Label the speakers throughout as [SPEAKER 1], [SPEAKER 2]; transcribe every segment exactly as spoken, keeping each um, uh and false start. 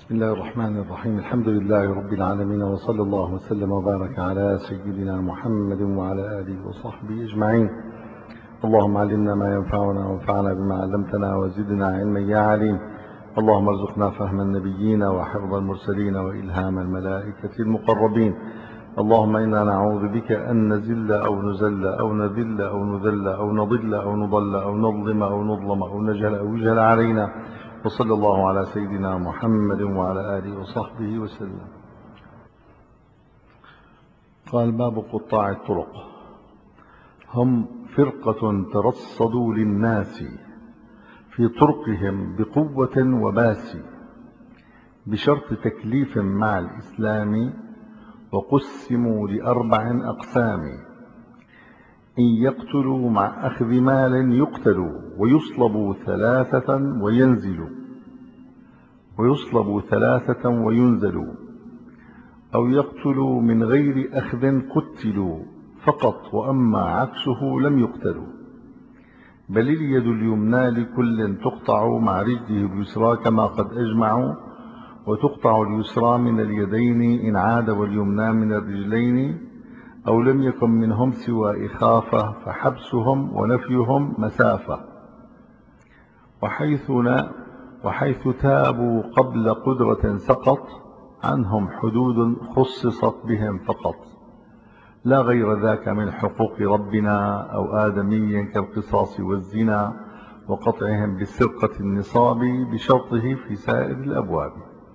[SPEAKER 1] بسم الله الرحمن الرحيم. الحمد لله رب العالمين، وصلى الله وسلم وبارك على سيدنا محمد وعلى آله وصحبه أجمعين. اللهم علمنا ما ينفعنا وانفعنا بما علمتنا وزدنا علما يا عليم. اللهم ارزقنا فهم النبيين وحفظ المرسلين وإلهام الملائكة المقربين. اللهم إنا نعوذ بك أن نزل أو نزل أو نذل أو نذل أو نضل أو نضل أو نظلم أو نظلم أو نجهل أو يجهل علينا. وصلى الله على سيدنا محمد وعلى آله وصحبه وسلم. قال: باب قطاع الطرق. هم فرقة ترصدوا للناس في طرقهم بقوة وباس، بشرط تكليف مع الإسلام، وقسموا لأربع أقسام: إن يقتلوا مع أخذ مال يقتلوا، ويصلبوا ثلاثة وينزلوا ويصلبوا ثلاثة وينزلوا، أو يقتلوا من غير أخذ قتلوا فقط، وأما عكسه لم يقتلوا. بل اليد اليمنى لكل تقطع مع رجله اليسرى كما قد أجمعوا، وتقطع اليسرى من اليدين إن عاد، واليمنى من الرجلين، أو لم يكن منهم سوى إخافة، فحبسهم ونفيهم مسافة. وحيث, وحيث تابوا قبل قدرة سقط، عنهم حدود خصصت بهم فقط، لا غير ذاك من حقوق ربنا أو آدمي كالقصاص والزنا، وقطعهم بالسرقة النصاب بشرطه في سائر الأبواب.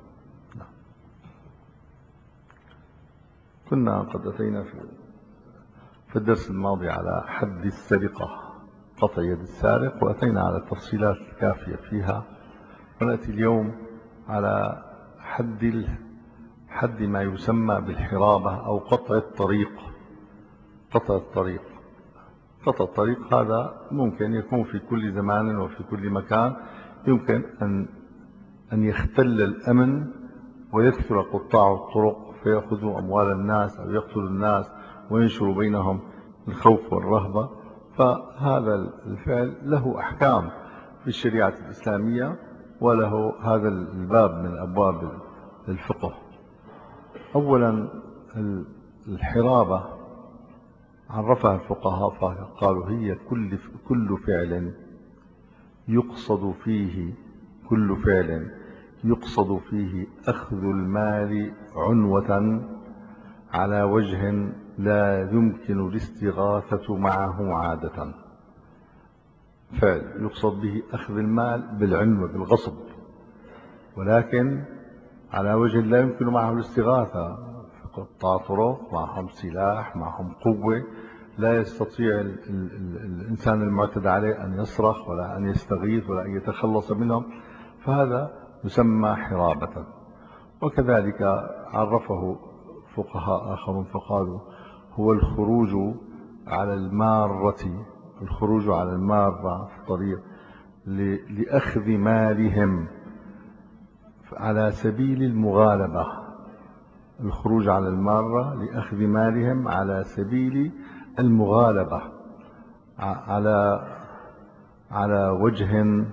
[SPEAKER 1] كنا قد أتينا في في الدرس الماضي على حد السرقة، قطع يد السارق، وأتينا على التفصيلات الكافية فيها. ونأتي اليوم على حد حد ما يسمى بالحرابة أو قطع الطريق. قطع الطريق قطع الطريق هذا ممكن يكون في كل زمان وفي كل مكان. يمكن أن أن يختل الأمن ويكثر قطاع الطرق فيأخذوا أموال الناس أو يقتلوا الناس وينشروا بينهم الخوف والرهبة. فهذا الفعل له أحكام في الشريعة الإسلامية، وله هذا الباب من أبواب الفقه. أولا، الحرابة عرفها الفقهاء فقالوا: هي كل كل فعل يقصد فيه كل فعل يقصد فيه أخذ المال عنوة على وجه لا يمكن الاستغاثة معه عادة. فعل يقصد به أخذ المال بالعنوة بالغصب، ولكن على وجه لا يمكن معه الاستغاثة. قطاع طرق معهم سلاح، معهم قوة، لا يستطيع ال ال ال الإنسان المعتدى عليه أن يصرخ ولا أن يستغيث ولا أن يتخلص منهم، فهذا يسمى حرابة. وكذلك عرفه فقهاء آخرون فقالوا: هو الخروج على المارة الخروج على المارة في الطريق لأخذ مالهم على سبيل المغالبة. الخروج على المارة لأخذ مالهم على سبيل المغالبة، على على وجه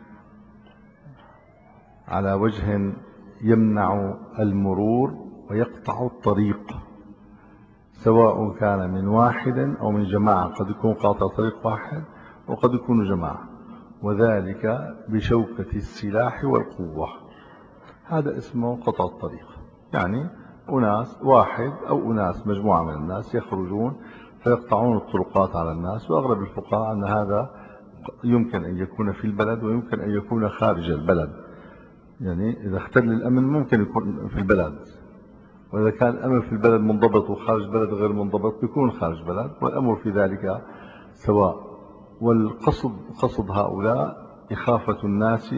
[SPEAKER 1] على وجه يمنع المرور ويقطع الطريق، سواء كان من واحد أو من جماعة. قد يكون قاطع طريق واحد وقد يكون جماعة، وذلك بشوكة السلاح والقوة. هذا اسمه قطع الطريق. يعني أناس واحد أو أناس مجموعة من الناس يخرجون فيقطعون الطرقات على الناس. وأغلب الفقهاء أن هذا يمكن أن يكون في البلد ويمكن أن يكون خارج البلد. يعني إذا اختل الأمن ممكن يكون في البلد، وإذا كان الأمن في البلد منضبط وخارج البلد غير منضبط بيكون خارج البلد، والأمر في ذلك سواء. والقصد قصد هؤلاء إخافة الناس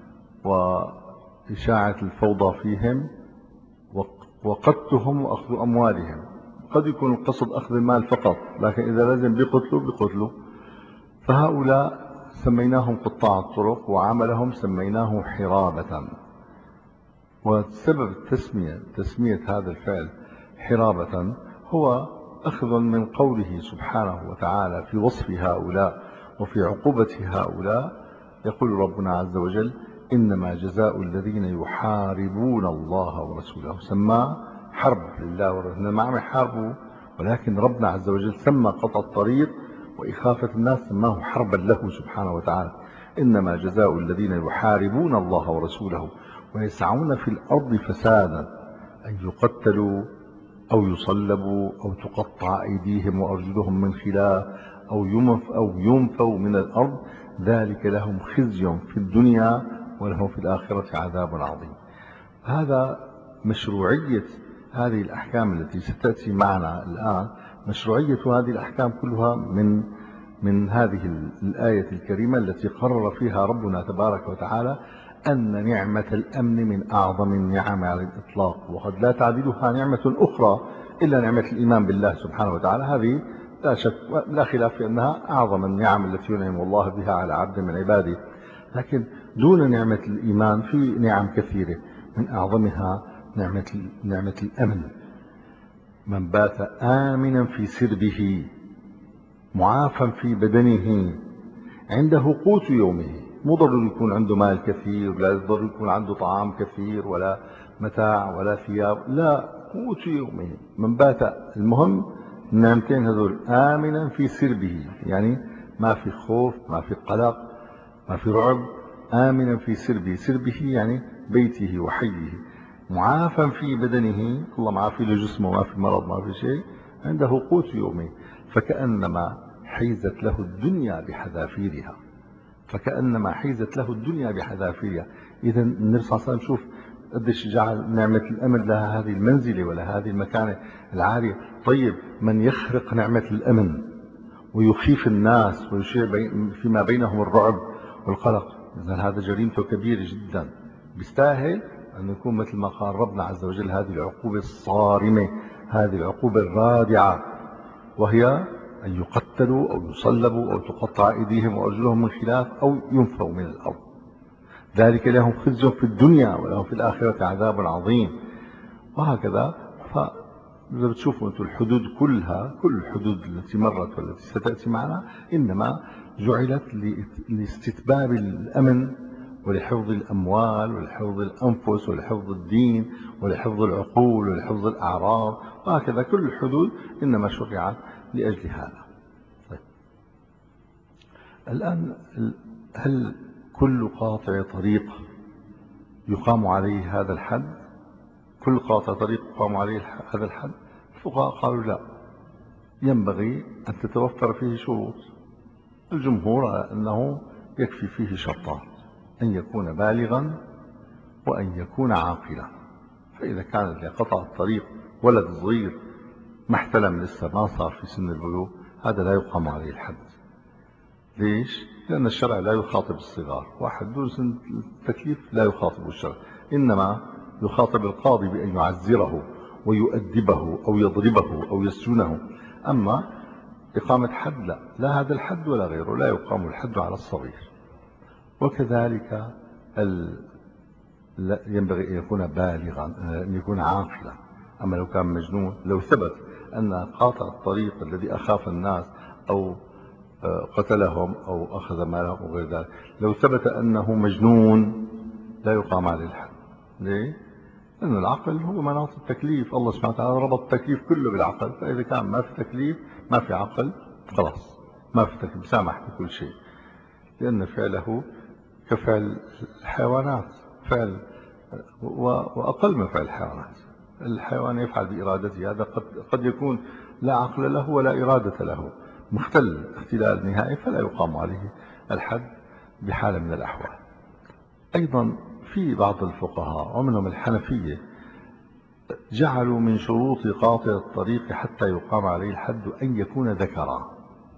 [SPEAKER 1] وإشاعة الفوضى فيهم وقتلهم وأخذ أموالهم. قد يكون القصد أخذ المال فقط، لكن إذا لازم بيقتلوا بيقتلوا. فهؤلاء سميناهم قطاع الطرق، وعملهم سميناه حرابة. وسبب التسمية تسمية هذا الفعل حرابة هو أخذ من قوله سبحانه وتعالى في وصف هؤلاء وفي عقوبة هؤلاء. يقول ربنا عز وجل: إنما جزاء الذين يحاربون الله ورسوله، سماه حرب لله ورسوله، ما عم يحاربوا، ولكن ربنا عز وجل سمى قطع الطريق وإخافة الناس سماه حربا له سبحانه وتعالى. إنما جزاء الذين يحاربون الله ورسوله ويسعون في الأرض فسادا أن يقتلوا أو يصلبوا أو تقطع أيديهم وأرجلهم من خلاف أو ينف أو ينفوا من الأرض، ذلك لهم خزي في الدنيا ولهم في الآخرة عذاب عظيم. هذا مشروعية هذه الأحكام التي ستأتي معنا الآن، مشروعية هذه الأحكام كلها من من هذه الآية الكريمة التي قرر فيها ربنا تبارك وتعالى أن نعمة الأمن من أعظم النعم على الإطلاق، وقد لا تعدلها نعمة أخرى إلا نعمة الإيمان بالله سبحانه وتعالى. هذه لا شك لا خلاف في أنها أعظم النعم التي ينعم الله بها على عبد من عباده، لكن دون نعمة الإيمان في نعم كثيرة، من أعظمها نعمة نعمة الأمن. من بات آمنا في سربه معافا في بدنه عنده قوت يومه، مو ضروري يكون عنده مال كثير، لا ضروري يكون عنده طعام كثير ولا متاع ولا ثياب، لا، قوت يومه. من بات، المهم النعمتين هذول، آمنا في سربه يعني ما في خوف، ما في قلق، ما في رعب. آمنا في سربه، سربه يعني بيته وحيه. معافا في بدنه، الله معافي لجسمه، ما في مرض ما في شيء، عنده قوت يومه. فكأنما حيزت له الدنيا بحذافيرها، فكأنما حيزت له الدنيا بحذافيرها. إذا النبي صلى الله عليه وسلم شوف قديش جعل نعمة الأمن لها هذه المنزلة ولا هذه المكانة العالية. طيب من يخرق نعمة الأمن ويخيف الناس ويشيع فيما بينهم الرعب والقلق، إذا هذا جريمته كبيرة جدا، بيستاهل أن يكون مثل ما قال ربنا عز وجل هذه العقوبة الصارمة، هذه العقوبة الرادعة، وهي أن يقتلوا أو يصلبوا أو تقطع أيديهم وأرجلهم من خلاف أو ينفوا من الأرض، ذلك لهم خزي في الدنيا ولهم في الآخرة عذاب عظيم. وهكذا. فإذا بتشوفوا أنتم الحدود كلها، كل الحدود التي مرت والتي ستأتي معنا إنما جعلت لاستتباب الأمن ولحفظ الأموال ولحفظ الأنفس ولحفظ الدين ولحفظ العقول ولحفظ الأعراض، وهكذا كل الحدود إنما شرعت لأجل هذا. طيب. الآن هل كل قاطع طريق يقام عليه هذا الحد؟ كل قاطع طريق يقام عليه هذا الحد؟ الفقهاء قالوا لا، ينبغي أن تتوفر فيه شروط. الجمهور على أنه يكفي فيه شرطان، أن يكون بالغا وأن يكون عاقلا. فإذا كان لقطع الطريق ولد صغير ما احتلم لسه، ما صار في سن البلوغ، هذا لا يقام عليه الحد. ليش؟ لأن الشرع لا يخاطب الصغار، واحد دون سن التكليف لا يخاطب الشرع، إنما يخاطب القاضي بأن يعزره ويؤدبه أو يضربه أو يسجنه. أما إقامة حد لا، لا هذا الحد ولا غيره، لا يقام الحد على الصغير. وكذلك ال... ينبغي أن يكون بالغا، أن يكون عاقلا. أما لو كان مجنون، لو ثبت أن قاطع الطريق الذي أخاف الناس أو قتلهم أو أخذ مالهم وغير ذلك، لو ثبت أنه مجنون لا يقام عليه الحد. ليه؟ لأن العقل هو مناط التكليف، الله سبحانه وتعالى ربط التكليف كله بالعقل، فإذا كان ما في تكليف ما في عقل خلاص ما في تكليف، سامح بكل شيء، لأن فعله كفعل الحيوانات، فعل وأقل من فعل الحيوانات. الحيوان يفعل بإرادته، هذا قد, قد يكون لا عقل له ولا إرادة له، مختل اختلال نهائي، فلا يقام عليه الحد بحال من الأحوال. أيضا في بعض الفقهاء ومنهم الحنفية جعلوا من شروط قاطع الطريق حتى يقام عليه الحد أن يكون ذكرا.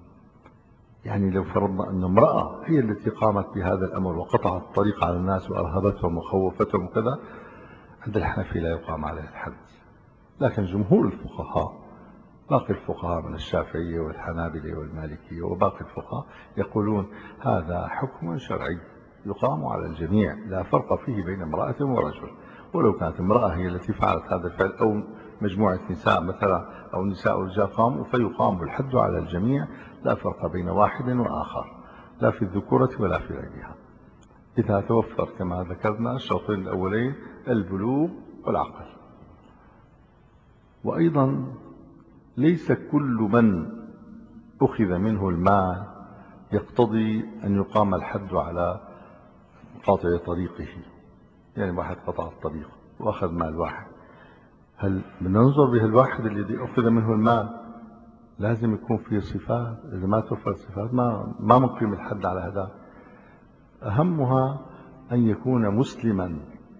[SPEAKER 1] يعني لو فرضنا أن امرأة هي التي قامت بهذا الأمر وقطعت الطريق على الناس وأرهبتهم وخوفتهم وكذا، عند الحنفي لا يقام عليه الحد. لكن جمهور الفقهاء، باقي الفقهاء من الشافعية والحنابلة والمالكية وباقي الفقهاء يقولون هذا حكم شرعي يقام على الجميع، لا فرق فيه بين امرأة ورجل. ولو كانت امرأة هي التي فعلت هذا الفعل أو مجموعة نساء مثلا أو نساء ورجال قاموا، فيقام الحد على الجميع، لا فرق بين واحد وآخر، لا في الذكورة ولا في غيرها. إذا توفر كما ذكرنا الشرطين الأولين البلوغ والعقل. وأيضا ليس كل من أخذ منه المال يقتضي أن يقام الحد على قاطع طريقه. يعني واحد قطع الطريق وأخذ مال واحد، هل بننظر به الواحد الذي أخذ منه المال لازم يكون فيه صفات؟ إذا ما توفر صفات ما ما مقيم الحد على هذا. أهمها أن يكون مسلما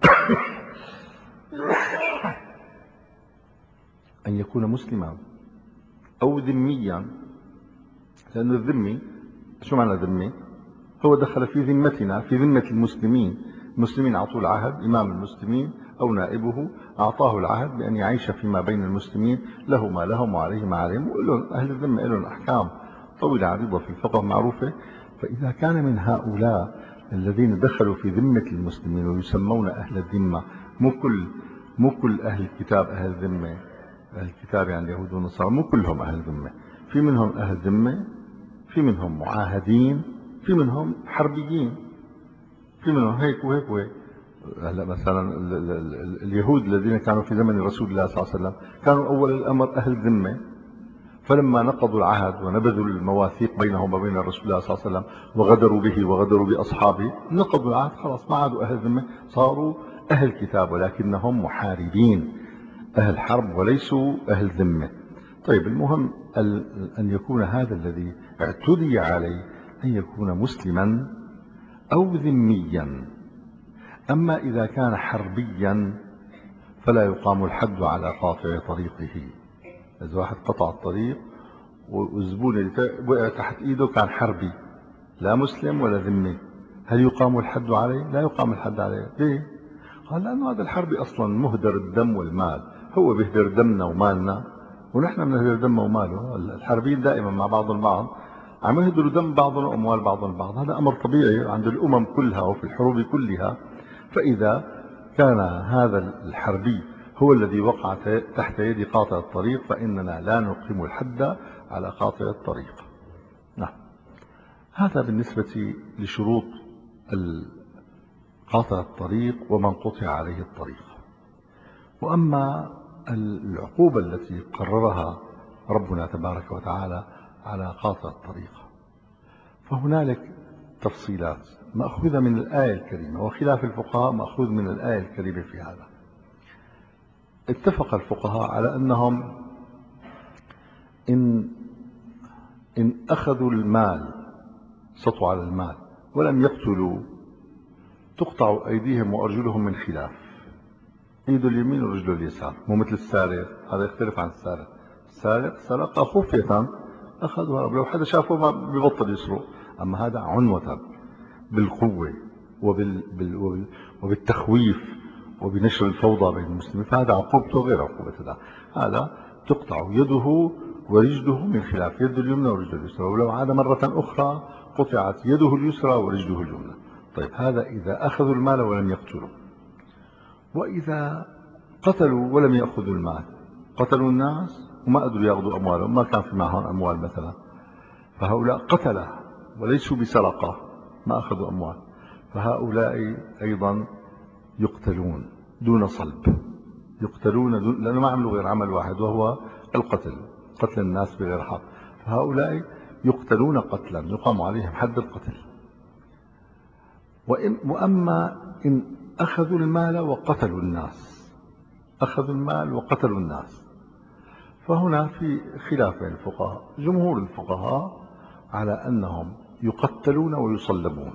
[SPEAKER 1] أن يكون مسلما أو ذميا، لأن الذمي شو معنى ذمي؟ هو دخل في ذمتنا، في ذمة المسلمين. المسلمين أعطوا العهد، إمام المسلمين أو نائبه أعطاه العهد بأن يعيش فيما بين المسلمين، له ما لهم وعليه ما عليهم. أهل الذمة لهم أحكام طويلة عريضة في الفقه معروفة. فإذا كان من هؤلاء الذين دخلوا في ذمة المسلمين ويسمون أهل الذمة، مو كل مو كل أهل الكتاب أهل الذمة، أهل الكتاب يعني اليهود والنصارى مو كلهم أهل ذمة، في منهم أهل ذمة، في منهم معاهدين، في منهم حربيين، في منهم هيك وهيك وهيك. هلا مثلا اليهود الذين كانوا في زمن رسول الله صلى الله عليه وسلم كانوا أول الأمر أهل ذمة، فلما نقضوا العهد ونبذوا المواثيق بينهم وبين رسول الله صلى الله عليه وسلم وغدروا به وغدروا بأصحابه، نقضوا العهد خلاص ما عادوا أهل ذمة، صاروا أهل كتاب ولكنهم محاربين، أهل حرب وليسوا أهل ذمة. طيب المهم أن يكون هذا الذي اعتدي عليه أن يكون مسلما أو ذميا. أما إذا كان حربيا فلا يقام الحد على قاطع طريقه. إذا واحد قطع الطريق والزبون اللي وقع تحت إيده كان حربي لا مسلم ولا ذمي، هل يقام الحد عليه؟ لا يقام الحد عليه. ليه؟ قال لأنه هذا الحربي أصلا مهدر الدم والمال، هو بيهدر دمنا ومالنا ونحن بنهدر دمه وماله. الحربيين دائما مع بعض البعض عم يهدروا دم بعضهم وأموال بعض البعض، هذا أمر طبيعي عند الأمم كلها وفي الحروب كلها. فإذا كان هذا الحربي هو الذي وقع تحت يد قاطع الطريق فإننا لا نقيم الحد على قاطع الطريق. نعم، هذا بالنسبة لشروط قاطع الطريق ومن قطع عليه الطريق. وأما العقوبة التي قررها ربنا تبارك وتعالى على قاطع الطريق فهنالك تفصيلات مأخوذة من الآية الكريمة، وخلاف الفقهاء مأخوذ من الآية الكريمة في هذا. اتفق الفقهاء على أنهم إن, إن أخذوا المال سطوا على المال ولم يقتلوا تقطع أيديهم وأرجلهم من خلاف، ايده اليمين ورجله اليسار، مو مثل السارق، هذا يختلف عن السارق. السارق سرق خفية أخذها، لو حدا شافه ما ببطل يسرق. أما هذا عنوة بالقوة وبال... بال... وبال... وبالتخويف وبنشر الفوضى بين المسلمين، فهذا عقوبته غير عقوبة هذا. هذا تقطع يده ورجله من خلاف، يده اليمنى ورجله اليسرى، ولو عاد مرة أخرى قطعت يده اليسرى ورجله اليمنى. طيب هذا إذا أخذوا المال ولم يقتلوا. وإذا قتلوا ولم يأخذوا المال، قتلوا الناس وما قدروا يأخذوا أموالهم، ما كان في معهم أموال مثلا، فهؤلاء قتلة وليسوا بسرقة ما أخذوا أموال، فهؤلاء أيضا يقتلون دون صلب، يقتلون دون لأنه ما عملوا غير عمل واحد وهو القتل، قتل الناس بغير حق، فهؤلاء يقتلون قتلا يقام عليهم حد القتل. وأما إن أخذوا المال وقتلوا الناس، أخذوا المال وقتلوا الناس، فهنا في خلاف بين الفقهاء. جمهور الفقهاء على أنهم يقتلون ويصلبون،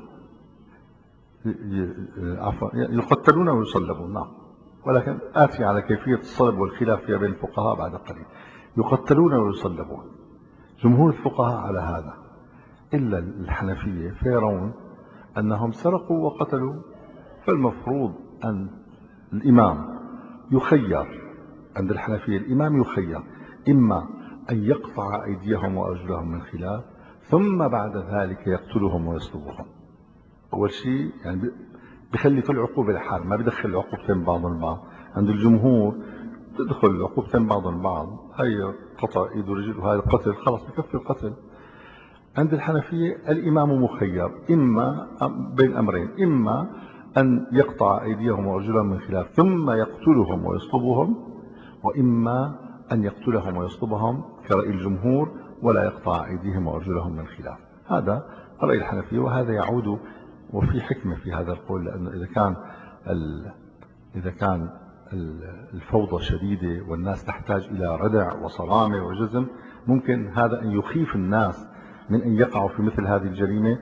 [SPEAKER 1] عفوا يقتلون ويصلبون، نعم، ولكن آتي على كيفية الصلب والخلاف فيها بين الفقهاء بعد قليل. يقتلون ويصلبون، جمهور الفقهاء على هذا، إلا الحنفية فيرون أنهم سرقوا وقتلوا، فالمفروض أن الإمام يخير، عند الحنفية الإمام يخير إما أن يقطع أيديهم وأرجلهم من خلاف ثم بعد ذلك يقتلهم ويصلبهم. أول شيء يعني بخلي كل عقوبة لحال، ما بدخل عقوبتين بعضهم البعض. عند الجمهور تدخل عقوبتين بعضهم البعض، هي قطع إيد ورجل وهذا قتل، خلاص بكفي القتل. عند الحنفية الإمام مخير إما بين أمرين، إما أن يقطع أيديهم وأرجلهم من خلاف ثم يقتلهم ويصلبهم، وإما أن يقتلهم ويصلبهم كرأي الجمهور ولا يقطع أيديهم وأرجلهم من خلاف. هذا رأي الحنفية، وهذا يعود وفي حكمة في هذا القول، لأنه إذا كان إذا كان الفوضى شديدة والناس تحتاج إلى ردع وصرامة وجزم، ممكن هذا أن يخيف الناس من أن يقعوا في مثل هذه الجريمة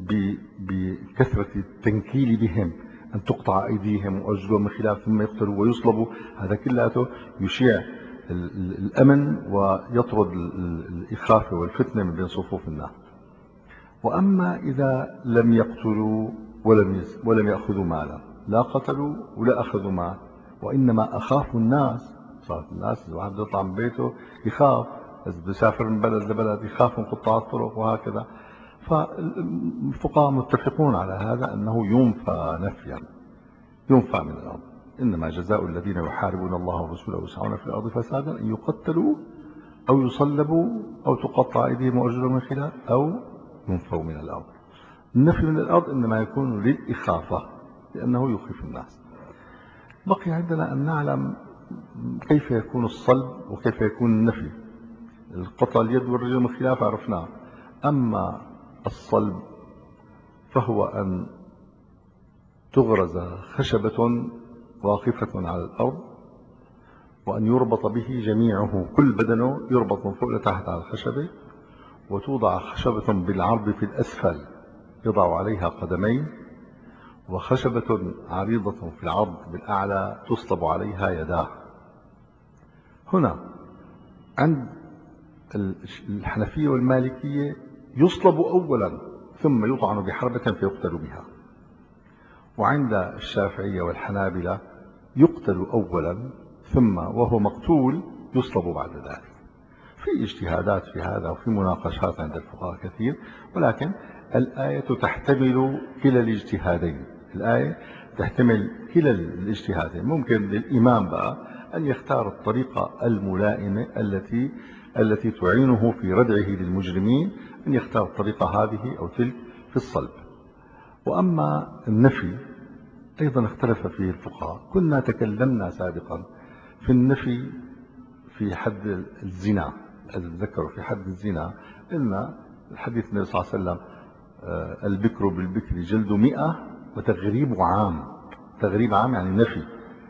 [SPEAKER 1] بكثرة التنكيل بهم، أن تقطع أيديهم وأرجلهم من خلاف ثم يقتلوا ويصلبوا. هذا كله يشيع الأمن ويطرد الإخافة والفتنة من بين صفوف الناس. وأما إذا لم يقتلوا ولم ولم يأخذوا مالا، لا قتلوا ولا أخذوا مال، وإنما أخافوا الناس. صارت الناس إذا واحد يطلع من بيته يخاف، إذا بيسافر من بلد لبلد يخاف من قطاع الطرق وهكذا. فالفقهاء متفقون على هذا أنه ينفى نفيا، ينفى من الأرض. إنما جزاء الذين يحاربون الله ورسوله ويسعون في الأرض فسادا أن يقتلوا أو يصلبوا أو تقطع أيديهم وأرجلهم من خلاف أو ينفوا من الأرض. النفي من الأرض إنما يكون للإخافة لأنه يخيف الناس. بقي عندنا أن نعلم كيف يكون الصلب وكيف يكون النفي. القطع اليد والرجل من خلاف عرفناه، أما الصلب فهو أن تغرز خشبة واقفة على الأرض وأن يربط به جميعه، كل بدنه يربط من فوق لتحت على الخشبة، وتوضع خشبة بالعرض في الأسفل يضع عليها قدمين، وخشبة عريضة في العرض بالأعلى تصلب عليها يداه. هنا عند الحنفية والمالكية يصلب أولا ثم يطعن بحربة فيقتل بها، وعند الشافعية والحنابلة يقتل أولا ثم وهو مقتول يصلب بعد ذلك. في اجتهادات في هذا وفي مناقشات عند الفقهاء كثير، ولكن الآية تحتمل كلا الاجتهادين. الآية تحتمل كلا الاجتهادين. ممكن للإمام بقى أن يختار الطريقة الملائمة التي التي تعينه في ردعه للمجرمين، أن يختار الطريقة هذه أو تلك في الصلب. وأما النفي أيضا اختلف فيه الفقهاء. كنا تكلمنا سابقا في النفي في حد الزنا، إذا تذكروا في حد الزنا إن الحديث النبي صلى الله عليه وسلم البكر بالبكر جلد مئة وتغريب عام. تغريب عام يعني نفي.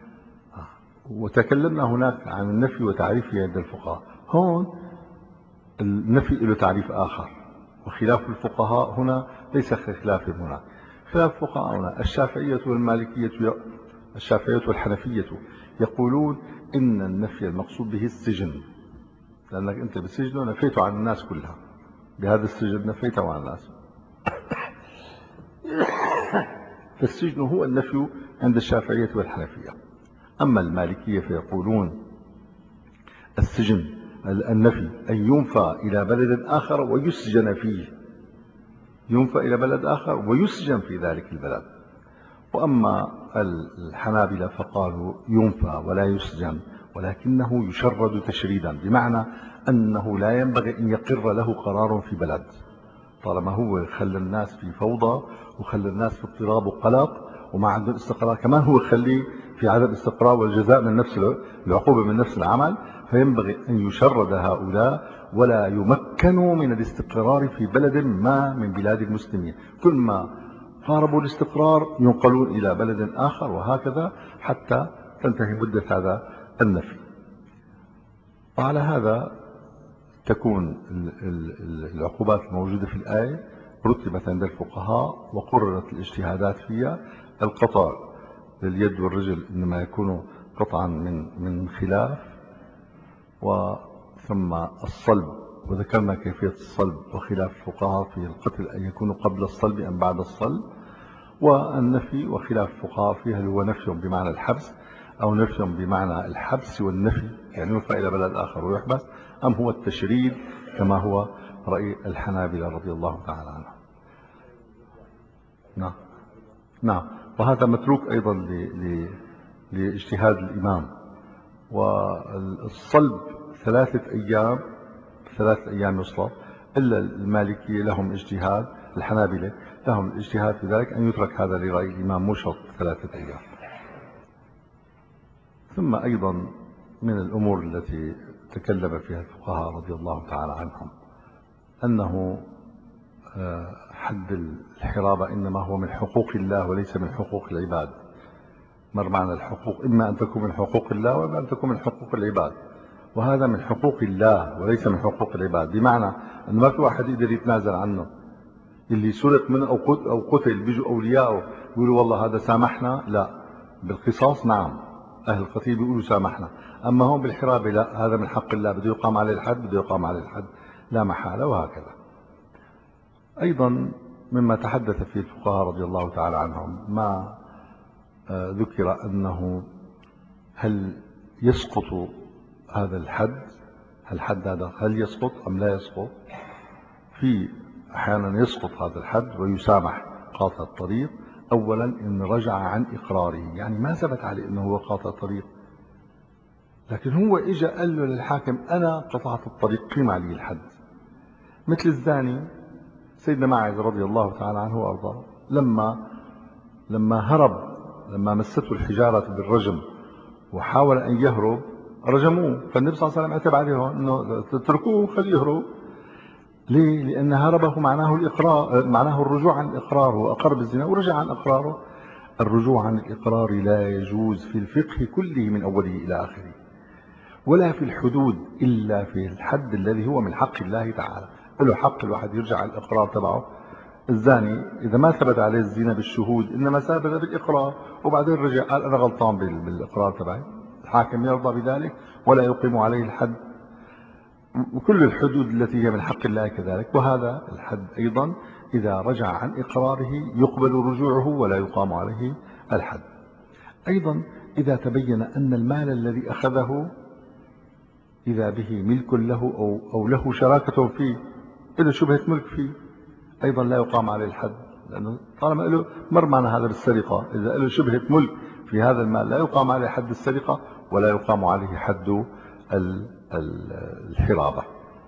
[SPEAKER 1] وتكلمنا هناك عن النفي وتعريفه عند الفقهاء. هون النفي له تعريف آخر، وخلاف الفقهاء هنا ليس خلاف هنا. خلاف الفقهاء هنا الشافعية والمالكية الشافعية والحنفية يقولون إن النفي المقصود به السجن، لأنك أنت بالسجن نفيته عن الناس كلها، بهذا السجن نفيته عن الناس. فالسجن هو النفي عند الشافعية والحنفية. أما المالكية فيقولون السجن النفي أن ينفى إلى بلد آخر ويسجن فيه، ينفى إلى بلد آخر ويسجن في ذلك البلد. وأما الحنابلة فقالوا ينفى ولا يسجن، ولكنه يشرد تشريدا، بمعنى أنه لا ينبغي أن يقر له قرار في بلد، طالما هو خلى الناس في فوضى وخلى الناس في اضطراب وقلق وما عندهم استقرار، كمان هو خليه في عدم استقرار والجزاء من نفس العقوبة من نفس العمل، فينبغي أن يشرد هؤلاء ولا يمكنوا من الاستقرار في بلد ما من بلاد المسلمين. كل ما قاربوا الاستقرار ينقلون إلى بلد آخر، وهكذا حتى تنتهي مدة هذا النفي. وعلى هذا تكون العقوبات الموجودة في الآية رتبت عند الفقهاء وقررت الاجتهادات فيها. القطع لليد والرجل إنما يكون قطعا من من خلاف، وثم الصلب وذكرنا كيفية الصلب وخلاف الفقهاء في القتل أن يكون قبل الصلب أم بعد الصلب، والنفي وخلاف الفقهاء فيها اللي هو نفي بمعنى الحبس أو نفي بمعنى الحبس والنفي، يعني ينفى إلى بلد آخر ويحبس، أم هو التشريد كما هو رأي الحنابلة رضي الله تعالى عنهم. نعم نعم. وهذا متروك أيضا لاجتهاد الإمام. والصلب ثلاثة أيام ثلاثة أيام يصلب، إلا المالكية لهم اجتهاد، الحنابلة لهم الاجتهاد في ذلك أن يترك هذا لرأي الإمام مو شرط ثلاثة أيام. ثم أيضا من الأمور التي تكلم فيها الفقهاء رضي الله تعالى عنهم أنه حد الحرابة إنما هو من حقوق الله وليس من حقوق العباد. مر معنى الحقوق إما أن تكون من حقوق الله وإما أن تكون من حقوق العباد، وهذا من حقوق الله وليس من حقوق العباد، بمعنى أن ما في واحد يقدر يتنازل عنه. اللي سرق منه أو قتل بيجوا أولياءه يقولوا والله هذا سامحنا، لا. بالقصاص نعم أهل القتيل بيقولوا سامحنا، أما هون بالحرابة لا، هذا من حق الله، بده يقام عليه الحد بده يقام عليه الحد لا محالة، وهكذا. أيضا مما تحدث فيه الفقهاء رضي الله تعالى عنهم ما ذكر أنه هل يسقط هذا الحد، هل حد هذا هل يسقط أم لا يسقط؟ في أحيانا يسقط هذا الحد ويسامح قاطع الطريق. أولا إن رجع عن إقراره، يعني ما ثبت عليه أنه هو قاطع طريق، لكن هو إجا قال له للحاكم أنا قطعت الطريق قيم علي الحد. مثل الزاني سيدنا ماعز رضي الله تعالى عنه وأرضاه لما لما هرب، لما مسته الحجارة بالرجم وحاول أن يهرب رجموه، فالنبي صلى الله عليه وسلم عتب عليه أنه تتركوه خليه يهرب. ليه؟ لأن هربه معناه الإقرار، معناه الرجوع عن الإقرار، هو أقر بالزنا ورجع عن إقراره. الرجوع عن الإقرار لا يجوز في الفقه كله من أوله إلى آخره، ولا في الحدود إلا في الحد الذي هو من حق الله تعالى. له حق الواحد يرجع عن الإقرار تبعه. الزاني إذا ما ثبت عليه الزنا بالشهود إنما ثبت بالإقرار، وبعدين رجع قال أنا غلطان بالإقرار تبعي، الحاكم يرضى بذلك ولا يقيم عليه الحد. وكل الحدود التي هي من حق الله كذلك، وهذا الحد أيضا إذا رجع عن إقراره يقبل رجوعه ولا يقام عليه الحد. أيضا إذا تبين أن المال الذي أخذه إذا به ملك له أو, أو له شراكة فيه، إذا شبهة ملك فيه أيضا لا يقام عليه الحد، لأنه طالما له مر معنى هذا بالسرقة، إذا له شبهة ملك في هذا المال لا يقام عليه حد السرقة ولا يقام عليه حد الحرابة.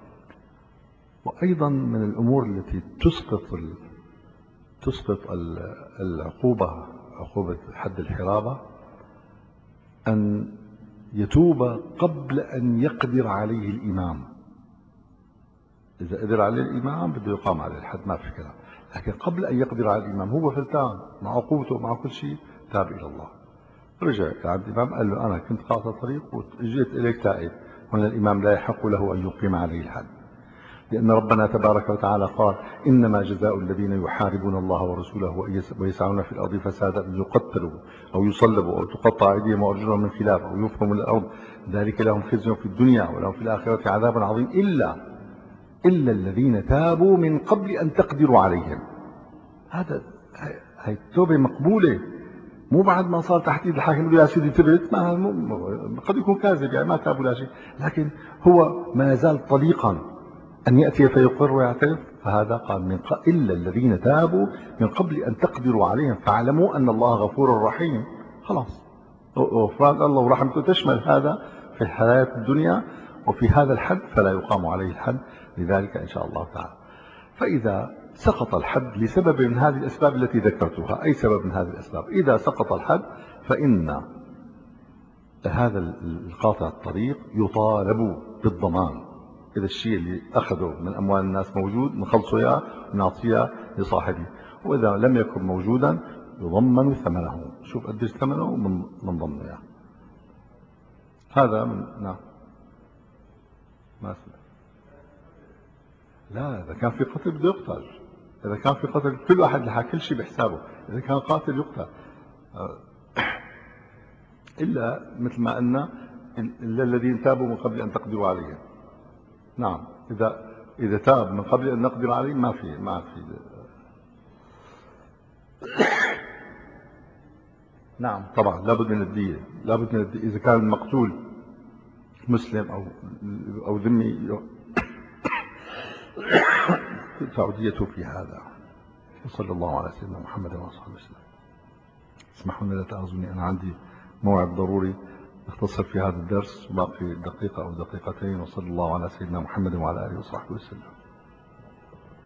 [SPEAKER 1] وأيضا من الأمور التي تسقط تسقط العقوبة، عقوبة حد الحرابة، أن يتوب قبل أن يقدر عليه الإمام. إذا قدر عليه الإمام بده يقام عليه الحد ما في كلام، لكن قبل أن يقدر على الإمام هو فلتان مع عقوبته مع كل شيء، تاب إلى الله، رجع عند الإمام قال له أنا كنت قاطع طريق وجيت إليك تائب. هنا الإمام لا يحق له أن يقيم عليه الحد، لأن ربنا تبارك وتعالى قال إنما جزاء الذين يحاربون الله ورسوله ويسعون في الأرض فسادا أن يقتلوا أو يصلبوا أو تقطع أيديهم وأرجلهم من خلاف أو ينفوا من الأرض ذلك لهم خزي في الدنيا ولهم في الآخرة عذاب عظيم إلا إلا الذين تابوا من قبل أن تقدروا عليهم. هذا هي التوبة مقبولة، مو بعد ما صار تحديد الحاكم يا سيدي تبت، ما قد يكون كاذب يعني ما تاب ولا شيء، لكن هو ما زال طليقا أن يأتي فيقر ويعترف. فهذا قال من ق... إلا الذين تابوا من قبل أن تقدروا عليهم فاعلموا أن الله غفور رحيم. خلاص غفران الله ورحمته تشمل هذا في الحياة الدنيا وفي هذا الحد فلا يقام عليه الحد، لذلك إن شاء الله تعالى. فإذا سقط الحد لسبب من هذه الأسباب التي ذكرتها، أي سبب من هذه الأسباب، إذا سقط الحد فإن هذا القاطع الطريق يطالب بالضمان. إذا الشيء اللي أخذه من أموال الناس موجود نخلصه إياه ونعطيه لصاحبه، وإذا لم يكن موجودا يضمن ثمنه. شوف قديش ثمنه من ضمنه إياه. هذا من نعم ما أسمع. لا إذا كان في قتل بده يقتل، إذا كان في قتل كل واحد لها كل شيء بحسابه، إذا كان قاتل يقتل، إلا مثل ما قلنا إلا الذين تابوا من قبل أن تقدروا عليهم. نعم إذا إذا تاب من قبل أن نقدر عليه ما في ما في نعم طبعا لابد من الدية، لابد من الدية. إذا كان المقتول مسلم أو أو ذمي تدفع ديته في هذا. وصلى الله على سيدنا محمد وصحبه وسلم. اسمحوا لي لا تأخذوني، أنا عندي موعد ضروري نختصر في هذا الدرس، باقي دقيقة أو دقيقتين. وصلى الله على سيدنا محمد وعلى آله وصحبه وسلم.